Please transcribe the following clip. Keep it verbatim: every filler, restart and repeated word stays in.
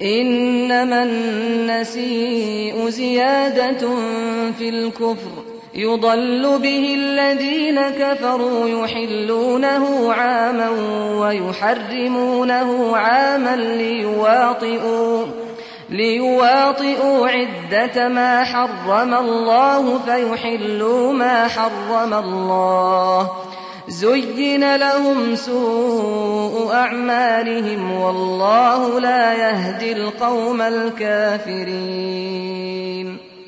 إنما النسيء زيادة في الكفر يضل به الذين كفروا يحلونه عاما ويحرمونه عاما ليواطئوا, ليواطئوا عدة ما حرم الله فيحلوا ما حرم الله. زين لهم سوء أعمالهم والله لا يهدي القوم الكافرين.